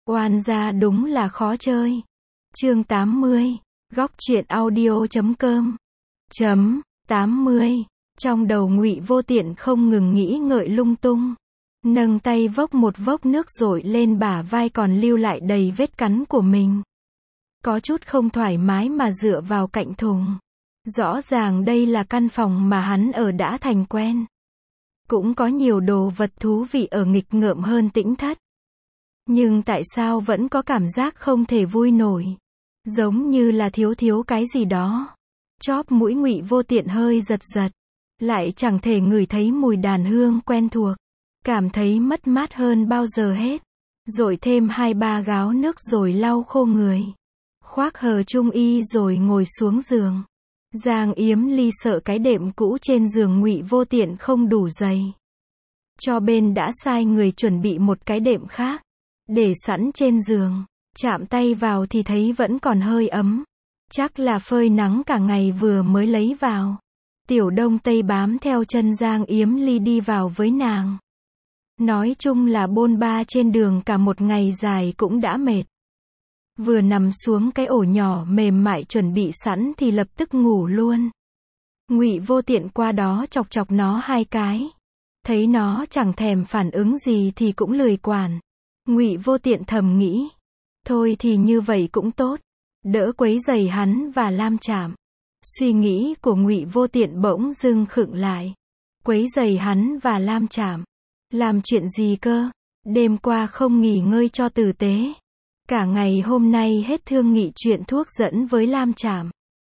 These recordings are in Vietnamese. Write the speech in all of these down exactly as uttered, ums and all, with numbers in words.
Oan gia đúng là khó chơi. Chương tám mươi. Góc truyện audio chấm com. Chấm tám mươi. Trong đầu Ngụy Vô Tiện không ngừng nghĩ ngợi lung tung. Nâng tay vốc một vốc nước dội lên bả vai còn lưu lại đầy vết cắn của mình. Có chút không thoải mái mà dựa vào cạnh thùng. Rõ ràng đây là căn phòng mà hắn ở đã thành quen. Cũng có nhiều đồ vật thú vị ở nghịch ngợm hơn Tĩnh Thất. Nhưng tại sao vẫn có cảm giác không thể vui nổi? Giống như là thiếu thiếu cái gì đó. Chóp mũi Ngụy Vô Tiện hơi giật giật. Lại chẳng thể ngửi thấy mùi đàn hương quen thuộc. Cảm thấy mất mát hơn bao giờ hết. Rồi thêm hai ba gáo nước rồi lau khô người. Khoác hờ trung y rồi ngồi xuống giường. Giang Yếm Ly sợ cái đệm cũ trên giường Ngụy Vô Tiện không đủ dày. Cho bên đã sai người chuẩn bị một cái đệm khác. Để sẵn trên giường. Chạm tay vào thì thấy vẫn còn hơi ấm. Chắc là phơi nắng cả ngày vừa mới lấy vào. Tiểu Đông Tây bám theo chân Giang Yếm Ly đi vào với nàng. Nói chung là bôn ba trên đường cả một ngày dài cũng đã mệt. Vừa nằm xuống cái ổ nhỏ mềm mại chuẩn bị sẵn thì lập tức ngủ luôn. Ngụy Vô Tiện qua đó chọc chọc nó hai cái. Thấy nó chẳng thèm phản ứng gì thì cũng lười quản. Ngụy Vô Tiện thầm nghĩ. Thôi thì như vậy cũng tốt. Đỡ quấy rầy hắn và Lam Trạm. Suy nghĩ của Ngụy Vô Tiện bỗng dưng khựng lại. Quấy rầy hắn và Lam Trạm. Làm chuyện gì cơ? Đêm qua không nghỉ ngơi cho tử tế. Cả ngày hôm nay hết thương nghị chuyện thuốc dẫn với Lam Trạm.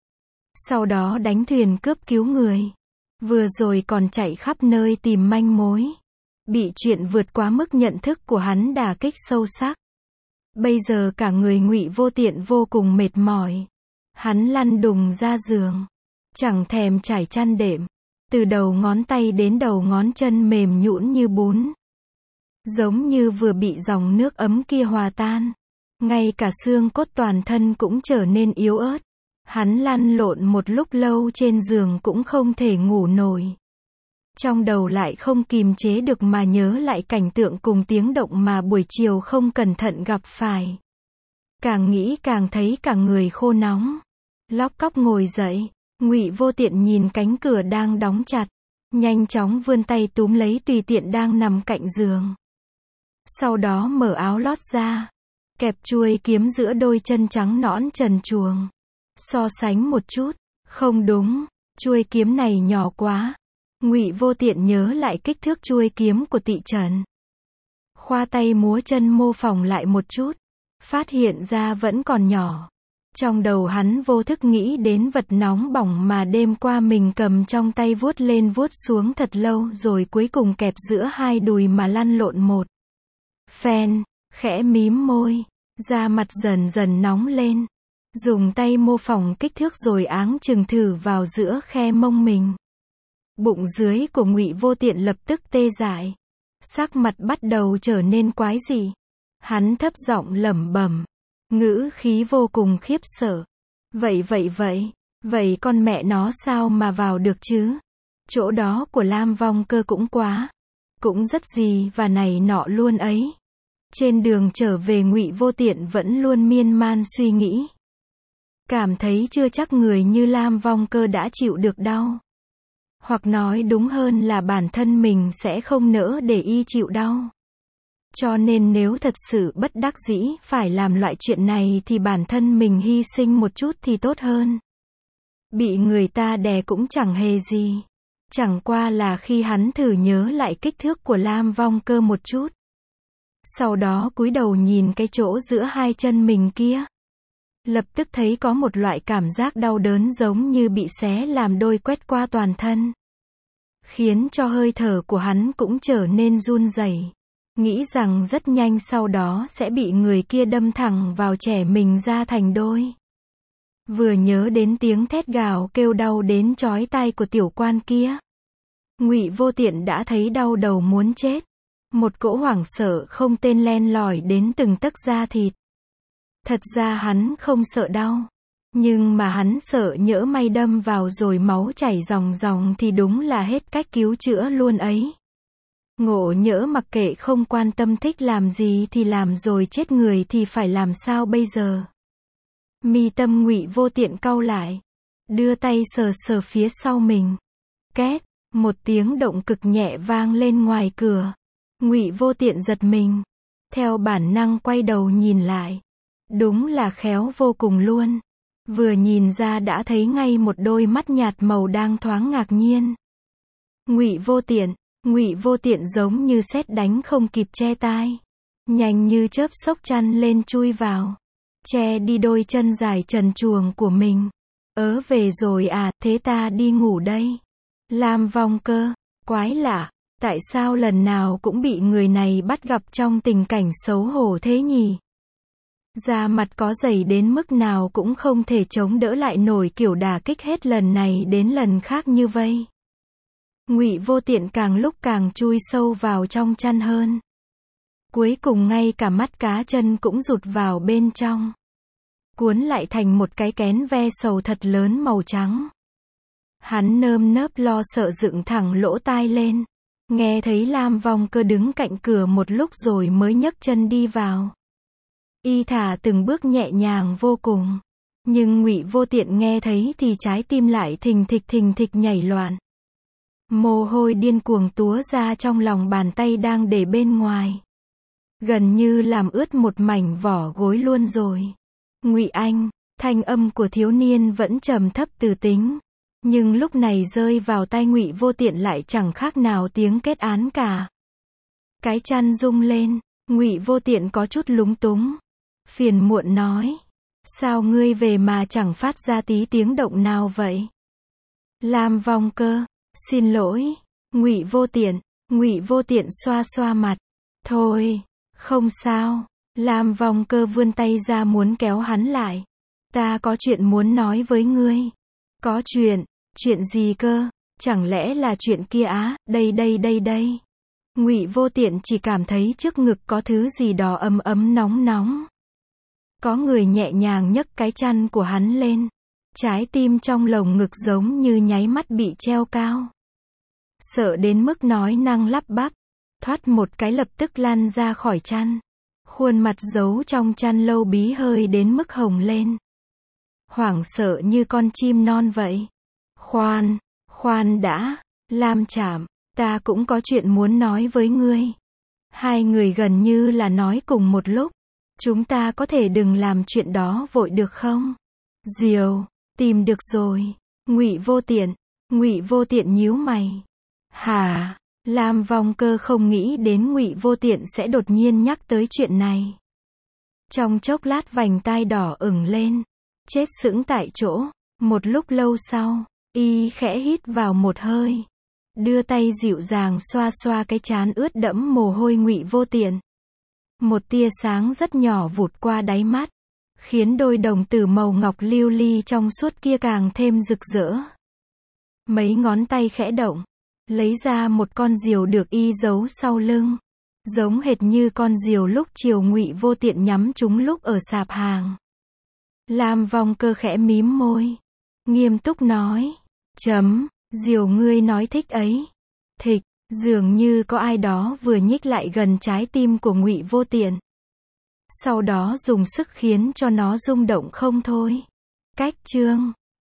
Sau đó đánh thuyền cướp cứu người. Vừa rồi còn chạy khắp nơi tìm manh mối. Bị chuyện vượt quá mức nhận thức của hắn đả kích sâu sắc. Bây giờ cả người Ngụy Vô Tiện vô cùng mệt mỏi. Hắn lăn đùng ra giường. Chẳng thèm trải chăn đệm. Từ đầu ngón tay đến đầu ngón chân mềm nhũn như bún. Giống như vừa bị dòng nước ấm kia hòa tan. Ngay cả xương cốt toàn thân cũng trở nên yếu ớt. Hắn lăn lộn một lúc lâu trên giường cũng không thể ngủ nổi. Trong đầu lại không kìm chế được mà nhớ lại cảnh tượng cùng tiếng động mà buổi chiều không cẩn thận gặp phải. Càng nghĩ càng thấy cả người khô nóng. Lóc cóc ngồi dậy. Ngụy Vô Tiện nhìn cánh cửa đang đóng chặt. Nhanh chóng vươn tay túm lấy tùy tiện đang nằm cạnh giường. Sau đó mở áo lót ra. Kẹp chuôi kiếm giữa đôi chân trắng nõn trần truồng. So sánh một chút. Không đúng. Chuôi kiếm này nhỏ quá. Ngụy Vô Tiện nhớ lại kích thước chuôi kiếm của Tị Trần. Khoa tay múa chân mô phỏng lại một chút. Phát hiện ra vẫn còn nhỏ. Trong đầu hắn vô thức nghĩ đến vật nóng bỏng mà đêm qua mình cầm trong tay vuốt lên vuốt xuống thật lâu rồi cuối cùng kẹp giữa hai đùi mà lăn lộn một phen, khẽ mím môi, da mặt dần dần nóng lên. Dùng tay mô phỏng kích thước rồi áng chừng thử vào giữa khe mông mình. Bụng dưới của Ngụy Vô Tiện lập tức tê dại. Sắc mặt bắt đầu trở nên quái dị. Hắn thấp giọng lẩm bẩm. Ngữ khí vô cùng khiếp sợ. Vậy vậy vậy, vậy con mẹ nó sao mà vào được chứ? Chỗ đó của Lam Vong Cơ cũng quá. Cũng rất gì và này nọ luôn ấy. Trên đường trở về Ngụy Vô Tiện vẫn luôn miên man suy nghĩ. Cảm thấy chưa chắc người như Lam Vong Cơ đã chịu được đau. Hoặc nói đúng hơn là bản thân mình sẽ không nỡ để y chịu đau. Cho nên nếu thật sự bất đắc dĩ phải làm loại chuyện này thì bản thân mình hy sinh một chút thì tốt hơn. Bị người ta đè cũng chẳng hề gì. Chẳng qua là khi hắn thử nhớ lại kích thước của Lam Vong Cơ một chút. Sau đó cúi đầu nhìn cái chỗ giữa hai chân mình kia. Lập tức thấy có một loại cảm giác đau đớn giống như bị xé làm đôi quét qua toàn thân. Khiến cho hơi thở của hắn cũng trở nên run rẩy. Nghĩ rằng rất nhanh sau đó sẽ bị người kia đâm thẳng vào trẻ mình ra thành đôi. Vừa nhớ đến tiếng thét gào kêu đau đến chói tai của tiểu quan kia. Ngụy Vô Tiện đã thấy đau đầu muốn chết. Một cỗ hoảng sợ không tên len lỏi đến từng tấc da thịt. Thật ra hắn không sợ đau. Nhưng mà hắn sợ nhỡ may đâm vào rồi máu chảy ròng ròng thì đúng là hết cách cứu chữa luôn ấy. Ngộ nhỡ mặc kệ không quan tâm thích làm gì thì làm rồi chết người thì phải làm sao bây giờ? Mi tâm Ngụy Vô Tiện cau lại, đưa tay sờ sờ phía sau mình. Két, một tiếng động cực nhẹ vang lên ngoài cửa. Ngụy Vô Tiện giật mình, theo bản năng quay đầu nhìn lại. Đúng là khéo vô cùng luôn. Vừa nhìn ra đã thấy ngay một đôi mắt nhạt màu đang thoáng ngạc nhiên. Ngụy Vô Tiện, Ngụy Vô Tiện giống như sét đánh không kịp che tai, nhanh như chớp xốc chăn lên chui vào, che đi đôi chân dài trần truồng của mình. Ớ về rồi à, thế ta đi ngủ đây. Lam Vong Cơ, quái lạ, tại sao lần nào cũng bị người này bắt gặp trong tình cảnh xấu hổ thế nhỉ? Da mặt có dày đến mức nào cũng không thể chống đỡ lại nổi kiểu đả kích hết lần này đến lần khác như vây. Ngụy Vô Tiện càng lúc càng chui sâu vào trong chăn hơn. Cuối cùng ngay cả mắt cá chân cũng rụt vào bên trong, cuốn lại thành một cái kén ve sầu thật lớn màu trắng. Hắn nơm nớp lo sợ dựng thẳng lỗ tai lên, nghe thấy Lam Vong Cơ đứng cạnh cửa một lúc rồi mới nhấc chân đi vào. Y thả từng bước nhẹ nhàng vô cùng, nhưng Ngụy Vô Tiện nghe thấy thì trái tim lại thình thịch thình thịch nhảy loạn. Mồ hôi điên cuồng túa ra trong lòng bàn tay đang để bên ngoài, gần như làm ướt một mảnh vỏ gối luôn rồi. Ngụy Anh, thanh âm của thiếu niên vẫn trầm thấp từ tính, nhưng lúc này rơi vào tai Ngụy Vô Tiện lại chẳng khác nào tiếng kết án cả. Cái chăn rung lên, Ngụy Vô Tiện có chút lúng túng, phiền muộn nói: sao ngươi về mà chẳng phát ra tí tiếng động nào vậy? Lam Vong Cơ, xin lỗi. Ngụy Vô Tiện, Ngụy Vô Tiện xoa xoa mặt. Thôi, không sao. Lam Vong Cơ vươn tay ra muốn kéo hắn lại. Ta có chuyện muốn nói với ngươi. Có chuyện? Chuyện gì cơ? Chẳng lẽ là chuyện kia á? Đây đây đây đây. Ngụy Vô Tiện chỉ cảm thấy trước ngực có thứ gì đó ấm ấm nóng nóng. Có người nhẹ nhàng nhấc cái chăn của hắn lên. Trái tim trong lồng ngực giống như nháy mắt bị treo cao. Sợ đến mức nói năng lắp bắp, thoát một cái lập tức lăn ra khỏi chăn. Khuôn mặt giấu trong chăn lâu bí hơi đến mức hồng lên. Hoảng sợ như con chim non vậy. Khoan, khoan đã, Lam Trảm, ta cũng có chuyện muốn nói với ngươi. Hai người gần như là nói cùng một lúc. Chúng ta có thể đừng làm chuyện đó vội được không? Diều, tìm được rồi. Ngụy Vô Tiện, Ngụy Vô Tiện nhíu mày. Hả? Lam Vong Cơ không nghĩ đến Ngụy Vô Tiện sẽ đột nhiên nhắc tới chuyện này. Trong chốc lát vành tai đỏ ửng lên, chết sững tại chỗ. Một lúc lâu sau, y khẽ hít vào một hơi, đưa tay dịu dàng xoa xoa cái trán ướt đẫm mồ hôi Ngụy Vô Tiện. Một tia sáng rất nhỏ vụt qua đáy mắt, khiến đôi đồng tử màu ngọc lưu ly trong suốt kia càng thêm rực rỡ. Mấy ngón tay khẽ động, lấy ra một con diều được y giấu sau lưng, giống hệt như con diều lúc chiều Ngụy Vô Tiện nhắm chúng lúc ở sạp hàng. Lam Vong Cơ khẽ mím môi, nghiêm túc nói: chấm, diều ngươi nói thích ấy. Thịch, dường như có ai đó vừa nhích lại gần trái tim của Ngụy Vô Tiện. Sau đó dùng sức khiến cho nó rung động không thôi. Cách chương